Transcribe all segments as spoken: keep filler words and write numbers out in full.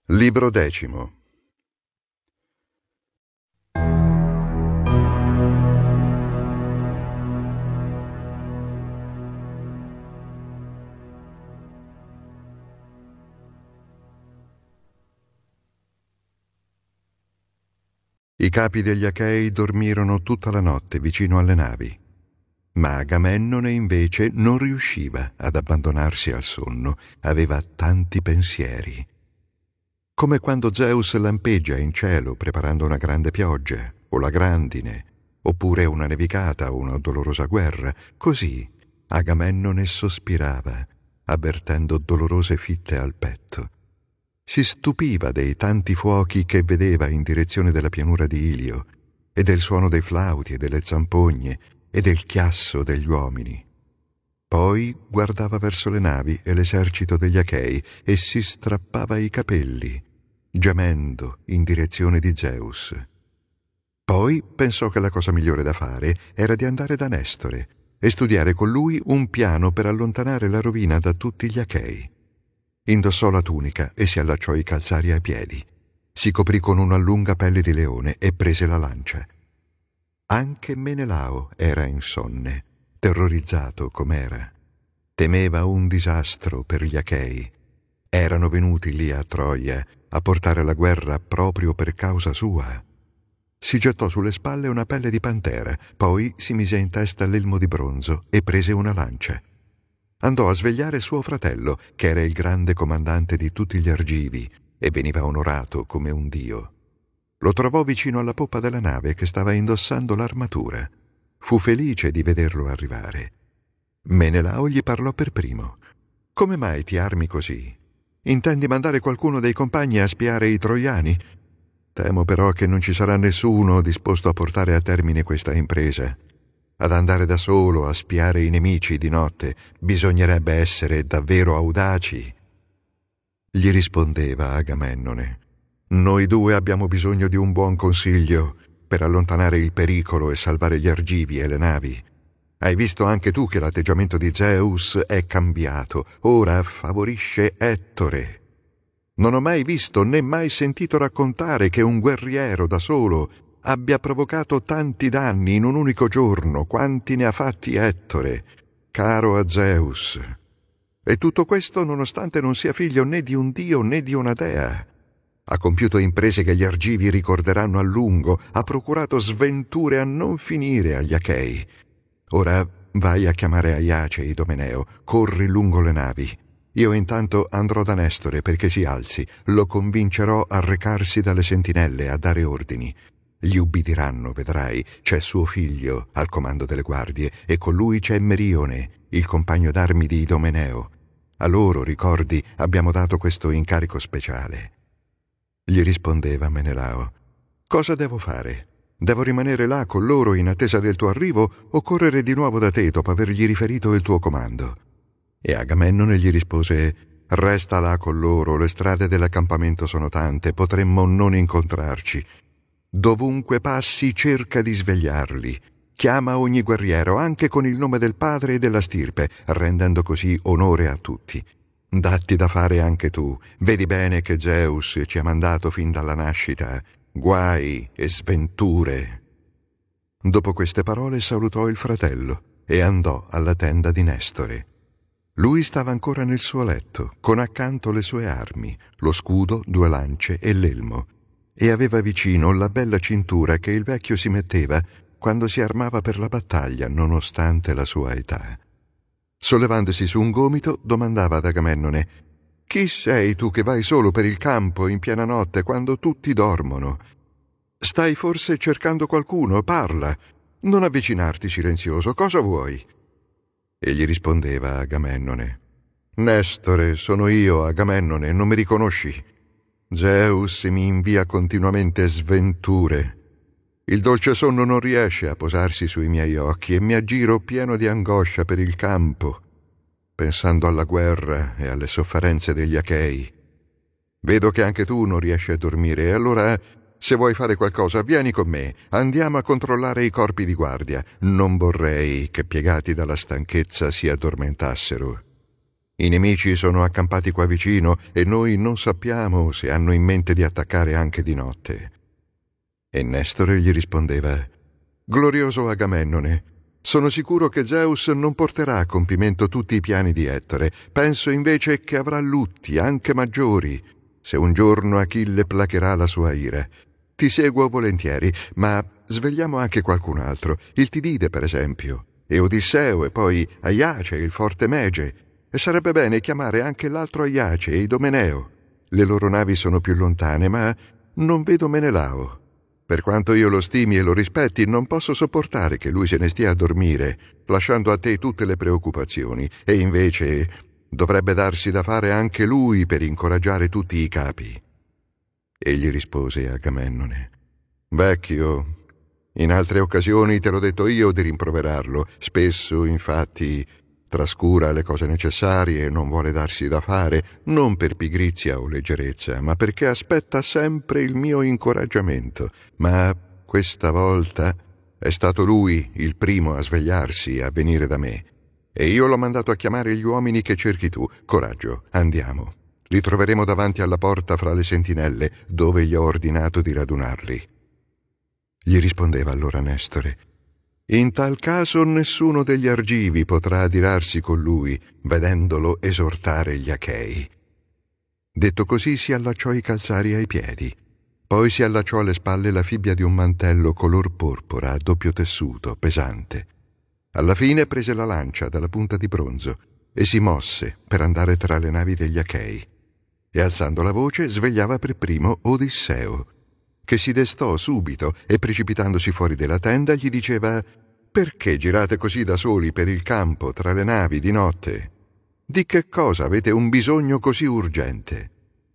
Libro decimo. I capi degli Achei dormirono tutta la notte vicino alle navi, ma Agamennone invece non riusciva ad abbandonarsi al sonno, aveva tanti pensieri. Come quando Zeus lampeggia in cielo preparando una grande pioggia, o la grandine, oppure una nevicata o una dolorosa guerra, così Agamennone sospirava, avvertendo dolorose fitte al petto. Si stupiva dei tanti fuochi che vedeva in direzione della pianura di Ilio, e del suono dei flauti e delle zampogne e del chiasso degli uomini. Poi guardava verso le navi e l'esercito degli Achei e si strappava i capelli, gemendo in direzione di Zeus. Poi pensò che la cosa migliore da fare era di andare da Nestore e studiare con lui un piano per allontanare la rovina da tutti gli Achei. Indossò la tunica e si allacciò i calzari ai piedi. Si coprì con una lunga pelle di leone e prese la lancia. Anche Menelao era insonne, terrorizzato com'era. Temeva un disastro per gli Achei. Erano venuti lì a Troia a portare la guerra proprio per causa sua. Si gettò sulle spalle una pelle di pantera, poi si mise in testa l'elmo di bronzo e prese una lancia. Andò a svegliare suo fratello, che era il grande comandante di tutti gli Argivi e veniva onorato come un dio. Lo trovò vicino alla poppa della nave che stava indossando l'armatura. Fu felice di vederlo arrivare. Menelao gli parlò per primo. «Come mai ti armi così? Intendi mandare qualcuno dei compagni a spiare i troiani? Temo però che non ci sarà nessuno disposto a portare a termine questa impresa. Ad andare da solo a spiare i nemici di notte bisognerebbe essere davvero audaci». Gli rispondeva Agamennone: «Noi due abbiamo bisogno di un buon consiglio per allontanare il pericolo e salvare gli Argivi e le navi. Hai visto anche tu che l'atteggiamento di Zeus è cambiato, ora favorisce Ettore. Non ho mai visto né mai sentito raccontare che un guerriero da solo abbia provocato tanti danni in un unico giorno quanti ne ha fatti Ettore, caro a Zeus. E tutto questo nonostante non sia figlio né di un dio né di una dea. Ha compiuto imprese che gli Argivi ricorderanno a lungo, ha procurato sventure a non finire agli Achei. Ora vai a chiamare Aiace e Idomeneo, corri lungo le navi. Io intanto andrò da Nestore perché si alzi, lo convincerò a recarsi dalle sentinelle a dare ordini. Gli ubbidiranno, vedrai, c'è suo figlio al comando delle guardie e con lui c'è Merione, il compagno d'armi di Idomeneo. A loro, ricordi, abbiamo dato questo incarico speciale». Gli rispondeva Menelao: «Cosa devo fare? Devo rimanere là con loro in attesa del tuo arrivo o correre di nuovo da te dopo avergli riferito il tuo comando?» E Agamennone gli rispose: «Resta là con loro, le strade dell'accampamento sono tante, potremmo non incontrarci. Dovunque passi cerca di svegliarli. Chiama ogni guerriero, anche con il nome del padre e della stirpe, rendendo così onore a tutti. Datti da fare anche tu. Vedi bene che Zeus ci ha mandato fin dalla nascita guai e sventure». Dopo queste parole salutò il fratello e andò alla tenda di Nestore. Lui stava ancora nel suo letto, con accanto le sue armi, lo scudo, due lance e l'elmo, e aveva vicino la bella cintura che il vecchio si metteva quando si armava per la battaglia, nonostante la sua età. Sollevandosi su un gomito, domandava ad Agamennone: «Chi sei tu che vai solo per il campo in piena notte quando tutti dormono? Stai forse cercando qualcuno? Parla! Non avvicinarti silenzioso, cosa vuoi?» E gli rispondeva Agamennone: «Nestore, sono io, Agamennone, non mi riconosci? Zeus mi invia continuamente sventure. Il dolce sonno non riesce a posarsi sui miei occhi e mi aggiro pieno di angoscia per il campo, pensando alla guerra e alle sofferenze degli Achei. Vedo che anche tu non riesci a dormire e allora, se vuoi fare qualcosa, vieni con me, andiamo a controllare i corpi di guardia. Non vorrei che, piegati dalla stanchezza, si addormentassero». I nemici sono accampati qua vicino e noi non sappiamo se hanno in mente di attaccare anche di notte. E Nestore gli rispondeva: Glorioso Agamennone, sono sicuro che Zeus non porterà a compimento tutti i piani di Ettore. Penso invece che avrà lutti anche maggiori, se un giorno Achille placherà la sua ira. Ti seguo volentieri, ma svegliamo anche qualcun altro, il Tidide per esempio, e Odisseo, e poi Aiace, il forte Mege, e sarebbe bene chiamare anche l'altro Aiace e Idomeneo. Le loro navi sono più lontane, ma non vedo Menelao. Per quanto io lo stimi e lo rispetti, non posso sopportare che lui se ne stia a dormire, lasciando a te tutte le preoccupazioni, e invece dovrebbe darsi da fare anche lui per incoraggiare tutti i capi. Egli rispose Agamennone: Vecchio, in altre occasioni te l'ho detto io di rimproverarlo. Spesso, infatti, trascura le cose necessarie e non vuole darsi da fare, non per pigrizia o leggerezza, ma perché aspetta sempre il mio incoraggiamento. Ma questa volta è stato lui il primo a svegliarsi e a venire da me, e io l'ho mandato a chiamare gli uomini che cerchi tu. Coraggio, andiamo. Li troveremo davanti alla porta fra le sentinelle, dove gli ho ordinato di radunarli. Gli rispondeva allora Nestore: In tal caso nessuno degli argivi potrà adirarsi con lui, vedendolo esortare gli Achei. Detto così, si allacciò i calzari ai piedi. Poi si allacciò alle spalle la fibbia di un mantello color porpora a doppio tessuto, pesante. Alla fine prese la lancia dalla punta di bronzo e si mosse per andare tra le navi degli Achei. E alzando la voce svegliava per primo Odisseo, che si destò subito e precipitandosi fuori della tenda gli diceva: Perché girate così da soli per il campo tra le navi di notte? Di che cosa avete un bisogno così urgente?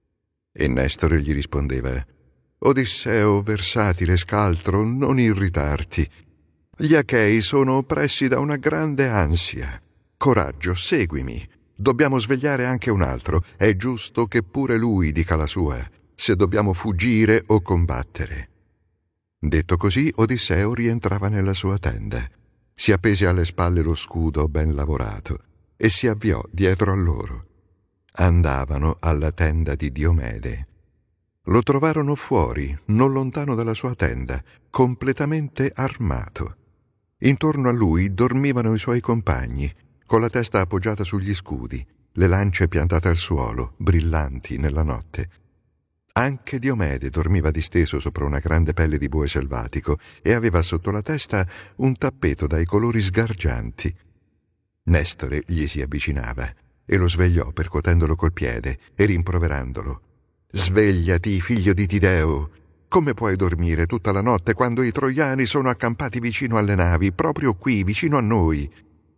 E Nestore gli rispondeva: Odisseo, versatile scaltro, non irritarti. Gli Achei sono oppressi da una grande ansia. Coraggio, seguimi. Dobbiamo svegliare anche un altro. È giusto che pure lui dica la sua, se dobbiamo fuggire o combattere. Detto così, Odisseo rientrava nella sua tenda, si appese alle spalle lo scudo ben lavorato e si avviò dietro a loro. Andavano alla tenda di Diomede. Lo trovarono fuori, non lontano dalla sua tenda, completamente armato. Intorno a lui dormivano i suoi compagni, con la testa appoggiata sugli scudi, le lance piantate al suolo, brillanti nella notte. Anche Diomede dormiva disteso sopra una grande pelle di bue selvatico e aveva sotto la testa un tappeto dai colori sgargianti. Nestore gli si avvicinava e lo svegliò percuotendolo col piede e rimproverandolo. «Svegliati, figlio di Tideo! Come puoi dormire tutta la notte quando i troiani sono accampati vicino alle navi, proprio qui, vicino a noi?»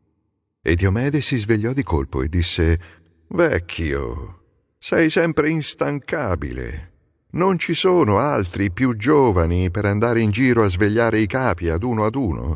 E Diomede si svegliò di colpo e disse: «Vecchio, sei sempre instancabile. Non ci sono altri più giovani per andare in giro a svegliare i capi ad uno ad uno?»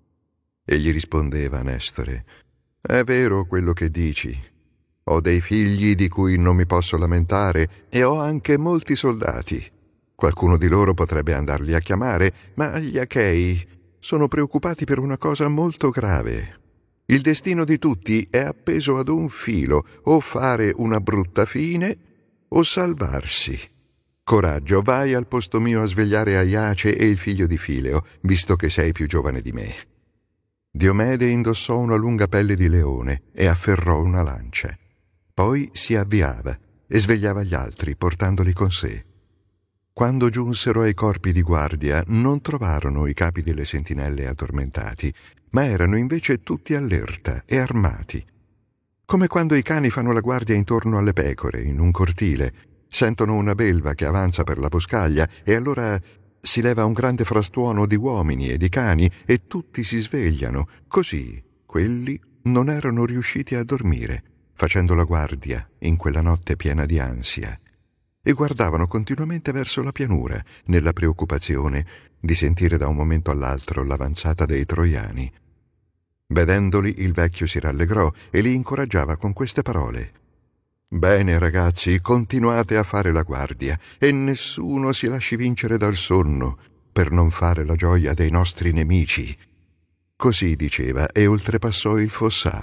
E gli rispondeva Nestore: «È vero quello che dici. Ho dei figli di cui non mi posso lamentare e ho anche molti soldati. Qualcuno di loro potrebbe andarli a chiamare, ma gli Achei sono preoccupati per una cosa molto grave. Il destino di tutti è appeso ad un filo, o fare una brutta fine o salvarsi. Coraggio, vai al posto mio a svegliare Aiace e il figlio di Fileo, visto che sei più giovane di me». Diomede indossò una lunga pelle di leone e afferrò una lancia. Poi si avviava e svegliava gli altri, portandoli con sé. Quando giunsero ai corpi di guardia, non trovarono i capi delle sentinelle addormentati, ma erano invece tutti allerta e armati. Come quando i cani fanno la guardia intorno alle pecore, in un cortile, sentono una belva che avanza per la boscaglia e allora si leva un grande frastuono di uomini e di cani e tutti si svegliano. Così quelli non erano riusciti a dormire, facendo la guardia in quella notte piena di ansia, e guardavano continuamente verso la pianura, nella preoccupazione di sentire da un momento all'altro l'avanzata dei troiani. Vedendoli, il vecchio si rallegrò e li incoraggiava con queste parole: «Bene, ragazzi, continuate a fare la guardia e nessuno si lasci vincere dal sonno per non fare la gioia dei nostri nemici». Così diceva e oltrepassò il fossato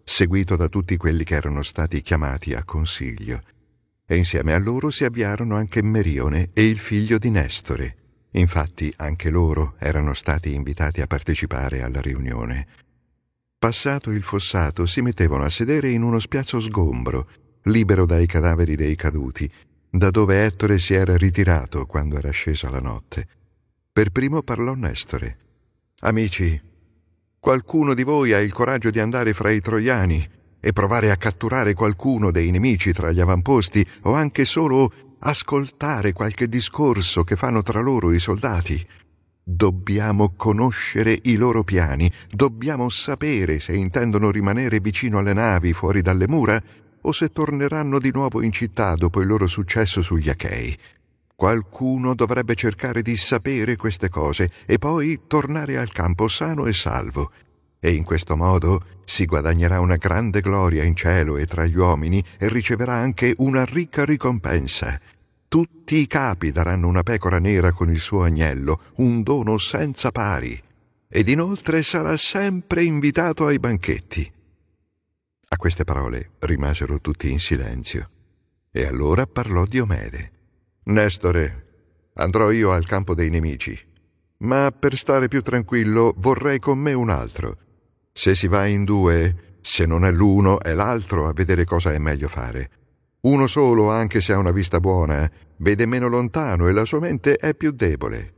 seguito da tutti quelli che erano stati chiamati a consiglio. E insieme a loro si avviarono anche Merione e il figlio di Nestore. Infatti anche loro erano stati invitati a partecipare alla riunione. Passato il fossato si mettevano a sedere in uno spiazzo sgombro, libero dai cadaveri dei caduti, da dove Ettore si era ritirato quando era scesa la notte. Per primo parlò Nestore. «Amici, qualcuno di voi ha il coraggio di andare fra i troiani e provare a catturare qualcuno dei nemici tra gli avamposti, o anche solo ascoltare qualche discorso che fanno tra loro i soldati? Dobbiamo conoscere i loro piani, dobbiamo sapere se intendono rimanere vicino alle navi fuori dalle mura o se torneranno di nuovo in città dopo il loro successo sugli Achei. Qualcuno dovrebbe cercare di sapere queste cose e poi tornare al campo sano e salvo. E in questo modo si guadagnerà una grande gloria in cielo e tra gli uomini e riceverà anche una ricca ricompensa. Tutti i capi daranno una pecora nera con il suo agnello, un dono senza pari. Ed inoltre sarà sempre invitato ai banchetti». A queste parole rimasero tutti in silenzio. E allora parlò Diomede. «Nestore, andrò io al campo dei nemici, ma per stare più tranquillo vorrei con me un altro. Se si va in due, se non è l'uno è l'altro a vedere cosa è meglio fare. Uno solo, anche se ha una vista buona, vede meno lontano e la sua mente è più debole».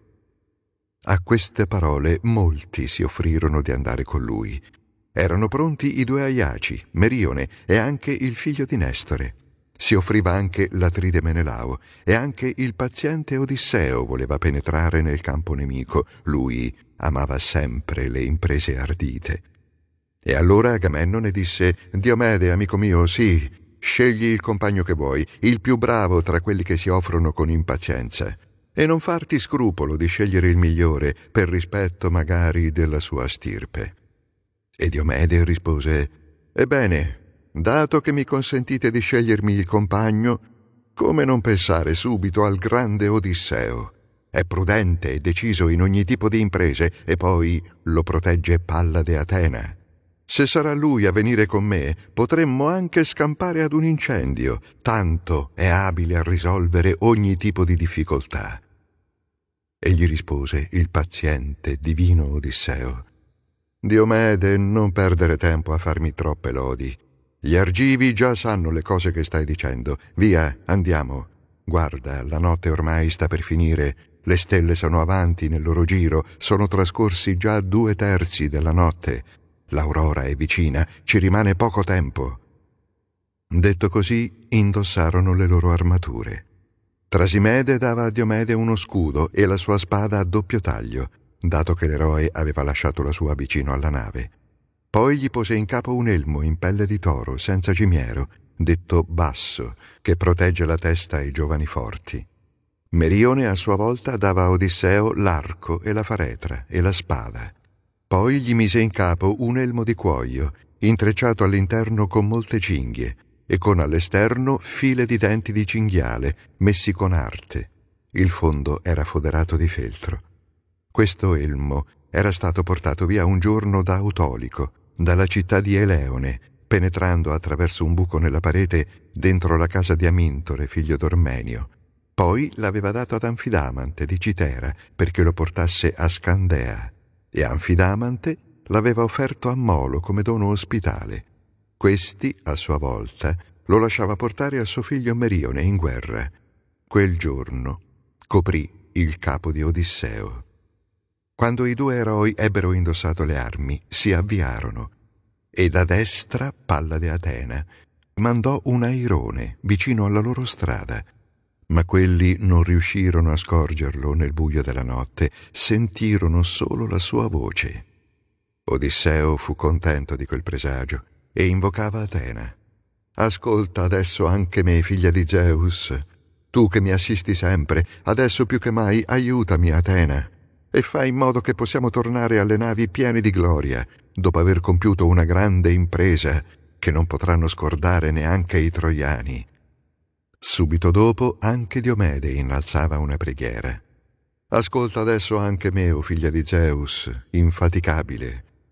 A queste parole molti si offrirono di andare con lui. Erano pronti i due Aiaci, Merione e anche il figlio di Nestore. Si offriva anche l'Atride Menelao e anche il paziente Odisseo voleva penetrare nel campo nemico. Lui amava sempre le imprese ardite. E allora Agamennone disse: «Diomede, amico mio, sì, scegli il compagno che vuoi, il più bravo tra quelli che si offrono con impazienza, e non farti scrupolo di scegliere il migliore per rispetto magari della sua stirpe». E Diomede rispose: «Ebbene, dato che mi consentite di scegliermi il compagno, come non pensare subito al grande Odisseo? È prudente e deciso in ogni tipo di imprese e poi lo protegge Pallade Atena. Se sarà lui a venire con me, potremmo anche scampare ad un incendio, tanto è abile a risolvere ogni tipo di difficoltà». E gli rispose il paziente, divino Odisseo: «Diomede, non perdere tempo a farmi troppe lodi. Gli argivi già sanno le cose che stai dicendo. Via, andiamo. Guarda, la notte ormai sta per finire, le stelle sono avanti nel loro giro, sono trascorsi già due terzi della notte. L'aurora è vicina, ci rimane poco tempo». Detto così, indossarono le loro armature. Trasimede dava a Diomede uno scudo e la sua spada a doppio taglio, dato che l'eroe aveva lasciato la sua vicino alla nave. Poi gli pose in capo un elmo in pelle di toro, senza cimiero, detto basso, che protegge la testa ai giovani forti. Merione a sua volta dava a Odisseo l'arco e la faretra e la spada. Poi gli mise in capo un elmo di cuoio, intrecciato all'interno con molte cinghie, e con all'esterno file di denti di cinghiale, messi con arte. Il fondo era foderato di feltro. Questo elmo era stato portato via un giorno da Autolico, dalla città di Eleone, penetrando attraverso un buco nella parete dentro la casa di Amintore, figlio d'Ormenio. Poi l'aveva dato ad Anfidamante di Citera perché lo portasse a Scandea, e Anfidamante l'aveva offerto a Molo come dono ospitale. Questi, a sua volta, lo lasciava portare a suo figlio Merione in guerra. Quel giorno coprì il capo di Odisseo. Quando i due eroi ebbero indossato le armi, si avviarono, e da destra Pallade Atena mandò un airone vicino alla loro strada, ma quelli non riuscirono a scorgerlo nel buio della notte, sentirono solo la sua voce. Odisseo fu contento di quel presagio e invocava Atena. «Ascolta adesso anche me, figlia di Zeus. Tu che mi assisti sempre, adesso più che mai aiutami, Atena, e fai in modo che possiamo tornare alle navi pieni di gloria, dopo aver compiuto una grande impresa che non potranno scordare neanche i troiani». Subito dopo anche Diomede innalzava una preghiera. «Ascolta adesso anche me, o figlia di Zeus, infaticabile.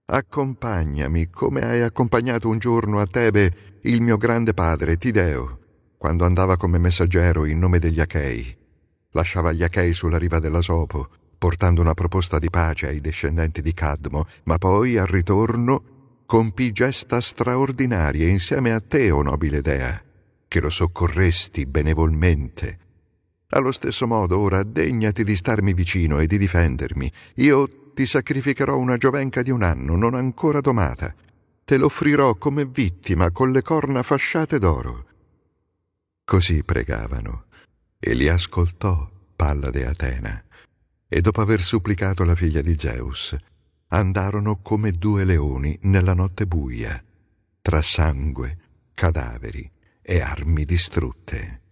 accompagnami come hai accompagnato un giorno a Tebe il mio grande padre Tideo, quando andava come messaggero in nome degli Achei. Lasciava gli Achei sulla riva dell'Asopo, portando una proposta di pace ai discendenti di Cadmo, ma poi, al ritorno, compì gesta straordinarie insieme a te, o nobile dea, che lo soccorresti benevolmente. Allo stesso modo, ora degnati di starmi vicino e di difendermi. Io ti sacrificherò una giovenca di un anno, non ancora domata. Te l'offrirò come vittima con le corna fasciate d'oro. Così pregavano, e li ascoltò Pallade Atena, e dopo aver supplicato la figlia di Zeus, andarono come due leoni nella notte buia, tra sangue, cadaveri e armi distrutte.